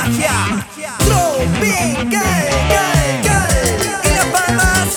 magia tropical, y las palmas.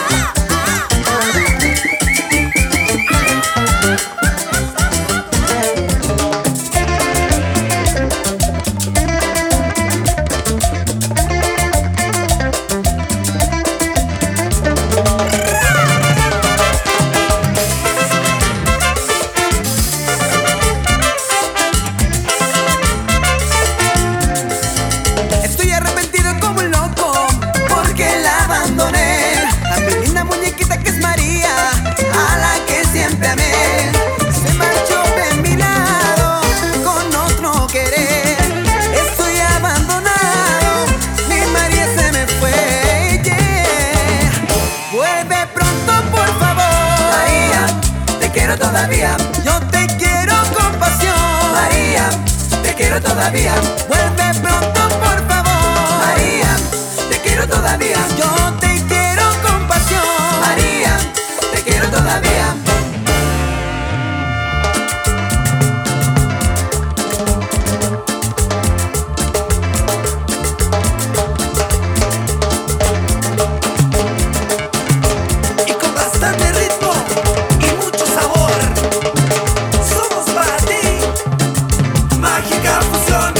Estoy arrepentido como un loco porque la abandoné, a mi linda muñequita que es María, a la que siempre amé. Se marchó de mi lado con otro querer. Estoy abandonado, mi María se me fue, yeah. Vuelve pronto por favor, María, te quiero todavía. Yo te quiero con pasión, María, te quiero todavía. Vuelve pronto por favor, María, te quiero todavía. Yo te quiero con pasión, María, te quiero todavía. Y con bastante ritmo y mucho sabor, somos para ti Mágica Fusión.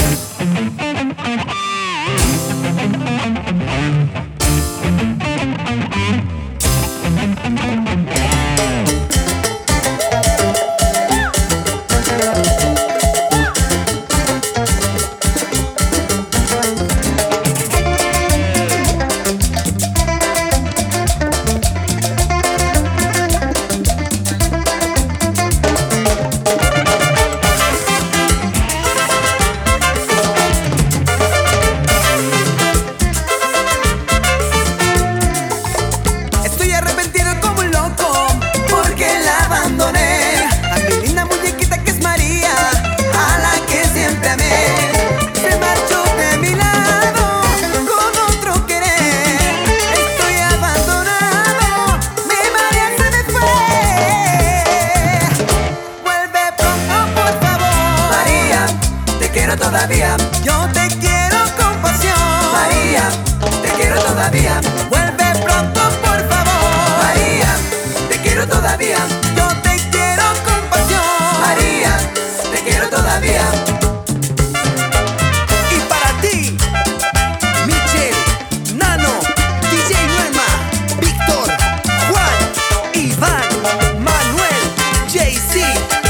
Estoy arrepentido como un loco porque la abandoné, a mi linda muñequita que es María, a la que siempre amé. Se marchó de mi lado con otro querer. Estoy abandonado, mi María se me fue. Vuelve pronto por favor, María, te quiero todavía. Yo te quiero con pasión, María, te quiero todavía. Vuelve pronto por favor, María, te quiero todavía. Yo te quiero con pasión, María, te quiero todavía. Y para ti, Michelle, Nano, DJ Noema, Víctor, Juan, Iván, Manuel, JC.